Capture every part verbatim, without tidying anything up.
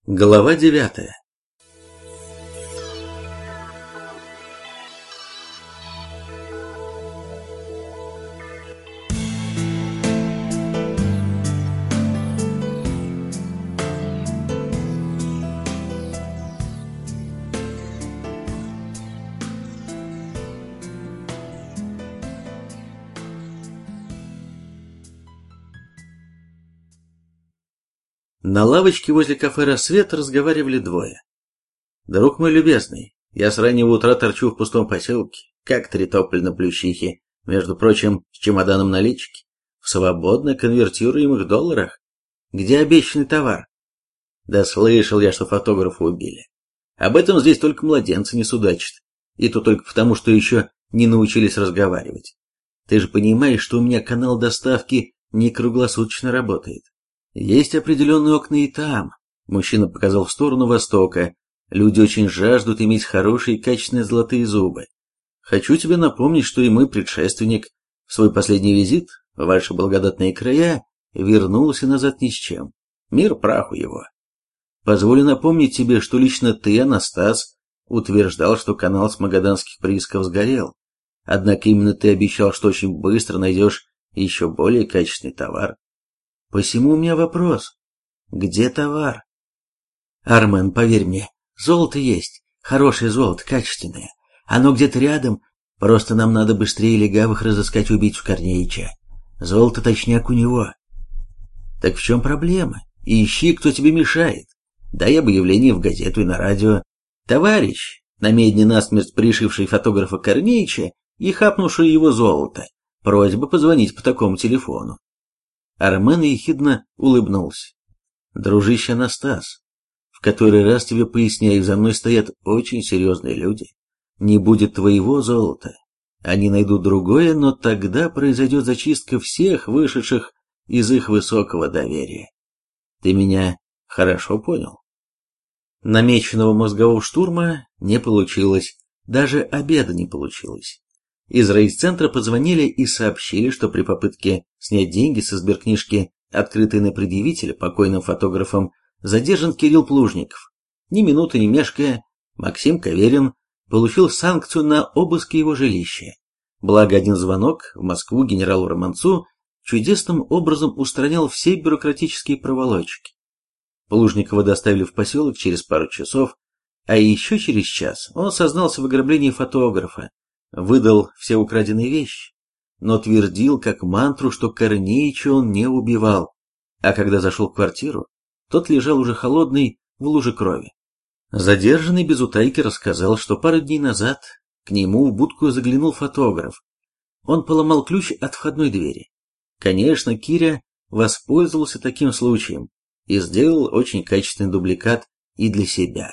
Глава девятая. На лавочке возле кафе «Рассвет» разговаривали двое. «Друг мой любезный, я с раннего утра торчу в пустом поселке, как три тополя на плющихе, между прочим, с чемоданом налички, в свободно конвертируемых долларах. Где обещанный товар? Да слышал я, что фотографа убили. Об этом здесь только младенцы не судачат, и то только потому, что еще не научились разговаривать. Ты же понимаешь, что у меня канал доставки не круглосуточно работает. Есть определенные окна и там. Мужчина показал в сторону востока. Люди очень жаждут иметь хорошие и качественные золотые зубы. Хочу тебе напомнить, что и мой предшественник в свой последний визит в ваши благодатные края вернулся назад ни с чем. Мир праху его. Позволю напомнить тебе, что лично ты, Анастас, утверждал, что канал с магаданских приисков сгорел. Однако именно ты обещал, что очень быстро найдешь еще более качественный товар. Посему у меня вопрос. Где товар? Армен, поверь мне, золото есть. Хорошее золото, качественное. Оно где-то рядом. Просто нам надо быстрее легавых разыскать убийцу Корнеича. Золото точняк у него. Так в чем проблема? Ищи, кто тебе мешает. Дай объявление в газету и на радио. Товарищ, намедни насмерть пришивший фотографа Корнеича и хапнувший его золото. Просьба позвонить по такому телефону. Армен ехидно улыбнулся. «Дружище Анастас, в который раз тебе поясняю, за мной стоят очень серьезные люди. Не будет твоего золота. Они найдут другое, но тогда произойдет зачистка всех вышедших из их высокого доверия. Ты меня хорошо понял?» Намеченного мозгового штурма не получилось, даже обеда не получилось. Из райцентра позвонили и сообщили, что при попытке снять деньги со сберкнижки, открытой на предъявителя покойным фотографом, задержан Кирилл Плужников. Ни минуты не мешкая, Максим Каверин получил санкцию на обыск его жилища. Благо один звонок в Москву генералу Романцу чудесным образом устранял все бюрократические проволочки. Плужникова доставили в поселок через пару часов, а еще через час он сознался в ограблении фотографа, выдал все украденные вещи, но твердил как мантру, что Корнеича он не убивал, а когда зашел в квартиру, тот лежал уже холодный в луже крови. Задержанный без утайки рассказал, что пару дней назад к нему в будку заглянул фотограф. Он поломал ключ от входной двери. Конечно, Киря воспользовался таким случаем и сделал очень качественный дубликат и для себя.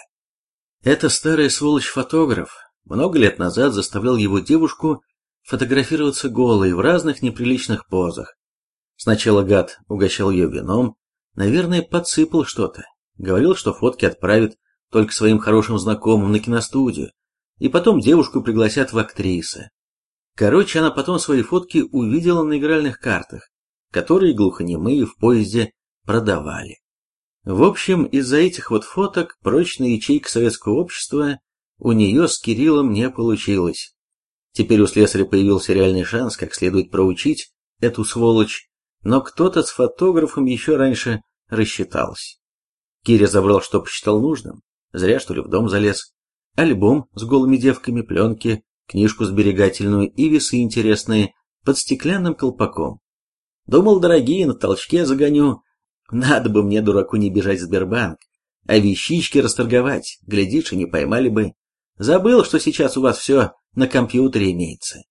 Это старая сволочь-фотограф много лет назад заставлял его девушку фотографироваться голой в разных неприличных позах. Сначала гад угощал ее вином, наверное, подсыпал что-то, говорил, что фотки отправит только своим хорошим знакомым на киностудию, и потом девушку пригласят в актрисы. Короче, она потом свои фотки увидела на игральных картах, которые глухонемые в поезде продавали. В общем, из-за этих вот фоток прочная ячейка советского общества у нее с Кириллом не получилось. Теперь у слесаря появился реальный шанс как следует проучить эту сволочь, но кто-то с фотографом еще раньше рассчитался. Киря забрал, что посчитал нужным, зря что ли в дом залез. Альбом с голыми девками, пленки, книжку сберегательную и весы интересные под стеклянным колпаком. Думал, дорогие, на толчке загоню. Надо бы мне, дураку, не бежать в Сбербанк, а вещички расторговать, глядишь, и не поймали бы. Забыл, что сейчас у вас все на компьютере имеется.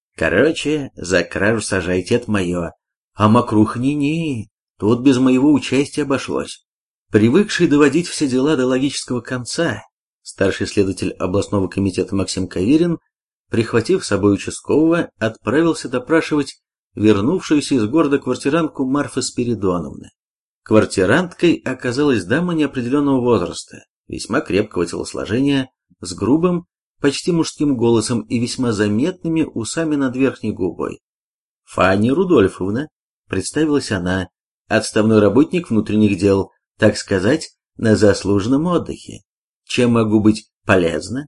Короче, за кражу сажайте, это мое. А мокрух ни-ни, тут без моего участия обошлось. Привыкший доводить все дела до логического конца, старший следователь областного комитета Максим Каверин, прихватив с собой участкового, отправился допрашивать вернувшуюся из города квартирантку Марфы Спиридоновны. Квартиранткой оказалась дама неопределенного возраста, весьма крепкого телосложения, с грубым, почти мужским голосом и весьма заметными усами над верхней губой. «Фанни Рудольфовна», — представилась она, отставной работник внутренних дел, так сказать, на заслуженном отдыхе. Чем могу быть полезна?»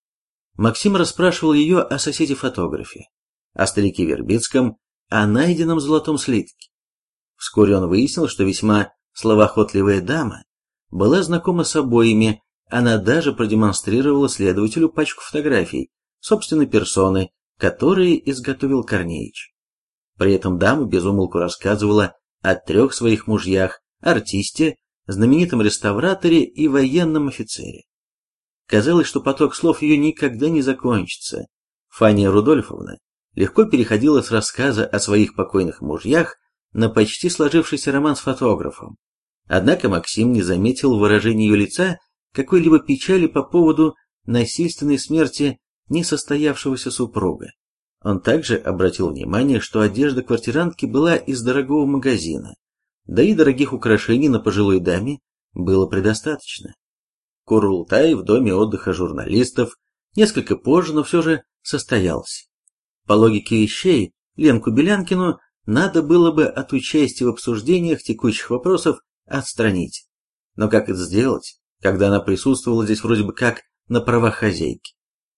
Максим расспрашивал ее о соседе-фотографе, о старике Вербицком, о найденном золотом слитке. Вскоре он выяснил, что весьма словоохотливая дама была знакома с обоими, она даже продемонстрировала следователю пачку фотографий собственной персоны, которые изготовил Корнеич. При этом дама без умолку рассказывала о трех своих мужьях, артисте, знаменитом реставраторе и военном офицере. Казалось, что поток слов ее никогда не закончится. Фания Рудольфовна легко переходила с рассказа о своих покойных мужьях на почти сложившийся роман с фотографом. Однако Максим не заметил в выражении ее лица какой-либо печали по поводу насильственной смерти несостоявшегося супруга. Он также обратил внимание, что одежда квартирантки была из дорогого магазина, да и дорогих украшений на пожилой даме было предостаточно. Курултай в доме отдыха журналистов несколько позже, но все же состоялся. По логике вещей, Ленку Белянкину надо было бы от участия в обсуждениях текущих вопросов отстранить. Но как это сделать, когда она присутствовала здесь вроде бы как на правах хозяйки?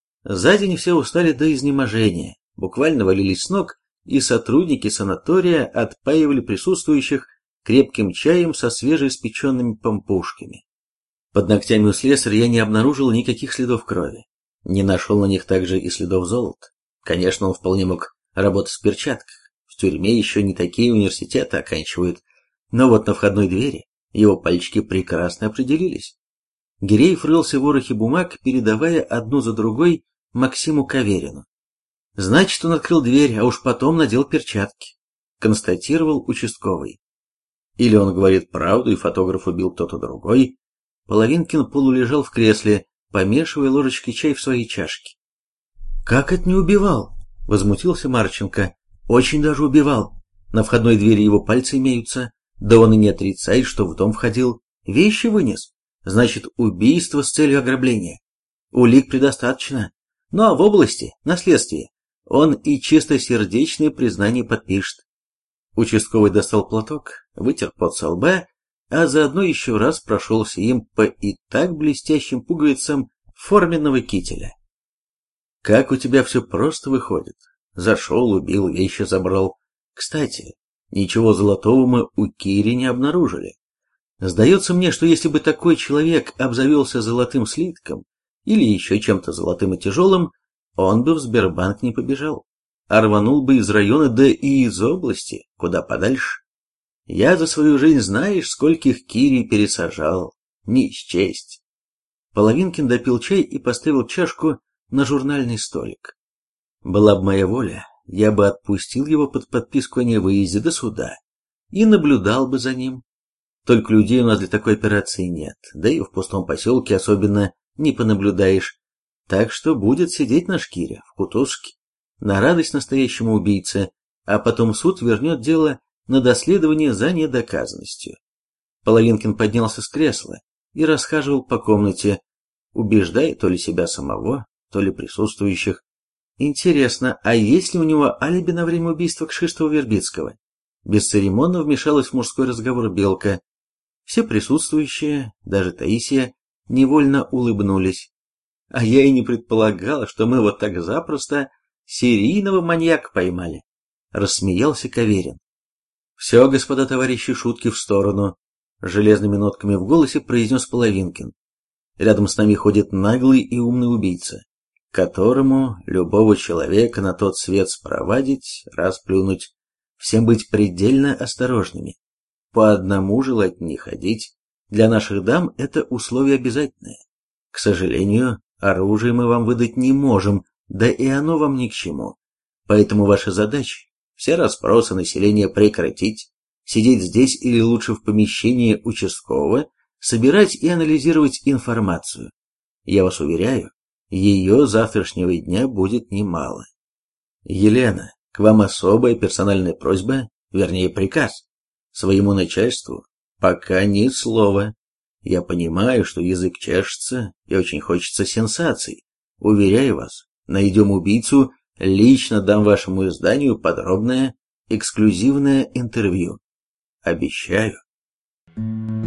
За день все устали до изнеможения, буквально валились с ног, и сотрудники санатория отпаивали присутствующих крепким чаем со свежеиспеченными пампушками. Под ногтями у слесаря я не обнаружил никаких следов крови. Не нашел на них также и следов золота. Конечно, он вполне мог работать в перчатках. В тюрьме еще не такие университеты оканчивают. Но вот на входной двери его пальчики прекрасно определились. Гиреев рылся в ворохе бумаг, передавая одну за другой Максиму Каверину. Значит, он открыл дверь, а уж потом надел перчатки, констатировал участковый. Или он говорит правду, и фотограф убил кто-то другой. Половинкин полулежал в кресле, помешивая ложечкой чай в своей чашке. «Как это не убивал?» — возмутился Марченко. «Очень даже убивал. На входной двери его пальцы имеются. Да он и не отрицает, что в дом входил. Вещи вынес. Значит, убийство с целью ограбления. Улик предостаточно. Ну а в области, на следствии, он и чистосердечное признание подпишет». Участковый достал платок, вытер пот со лба, а заодно еще раз прошелся им по и так блестящим пуговицам форменного кителя. «Как у тебя все просто выходит. Зашел, убил, вещи забрал. Кстати, ничего золотого мы у Кири не обнаружили. Сдается мне, что если бы такой человек обзавелся золотым слитком или еще чем-то золотым и тяжелым, он бы в Сбербанк не побежал, а рванул бы из района, да и из области, куда подальше. Я за свою жизнь знаешь, скольких Кири пересажал. Не счесть». Половинкин допил чай и поставил чашку на журнальный столик. «Была бы моя воля, я бы отпустил его под подписку о невыезде до суда и наблюдал бы за ним. Только людей у нас для такой операции нет, да и в пустом поселке особенно не понаблюдаешь. Так что будет сидеть наш Киря в кутузке, на радость настоящему убийце, а потом суд вернет дело на доследование за недоказанностью». Половинкин поднялся с кресла и расхаживал по комнате, убеждая то ли себя самого, то ли присутствующих. Интересно, а есть ли у него алиби на время убийства Кшиштова-Вербицкого? Бесцеремонно вмешалась в мужской разговор Белка. Все присутствующие, даже Таисия, невольно улыбнулись. А я и не предполагала, что мы вот так запросто серийного маньяка поймали. Рассмеялся Каверин. «Все, господа товарищи, шутки в сторону», — железными нотками в голосе произнес Половинкин. «Рядом с нами ходит наглый и умный убийца, которому любого человека на тот свет спровадить, расплюнуть, всем быть предельно осторожными, по одному желать не ходить. Для наших дам это условие обязательное. К сожалению, оружие мы вам выдать не можем, да и оно вам ни к чему. Поэтому ваша задача — все расспросы населения прекратить, сидеть здесь или лучше в помещении участкового, собирать и анализировать информацию. Я вас уверяю, ее завтрашнего дня будет немало. Елена, к вам особая персональная просьба, вернее приказ. Своему начальству пока ни слова. Я понимаю, что язык чешется и очень хочется сенсаций. Уверяю вас, найдем убийцу, лично дам вашему изданию подробное, эксклюзивное интервью. Обещаю.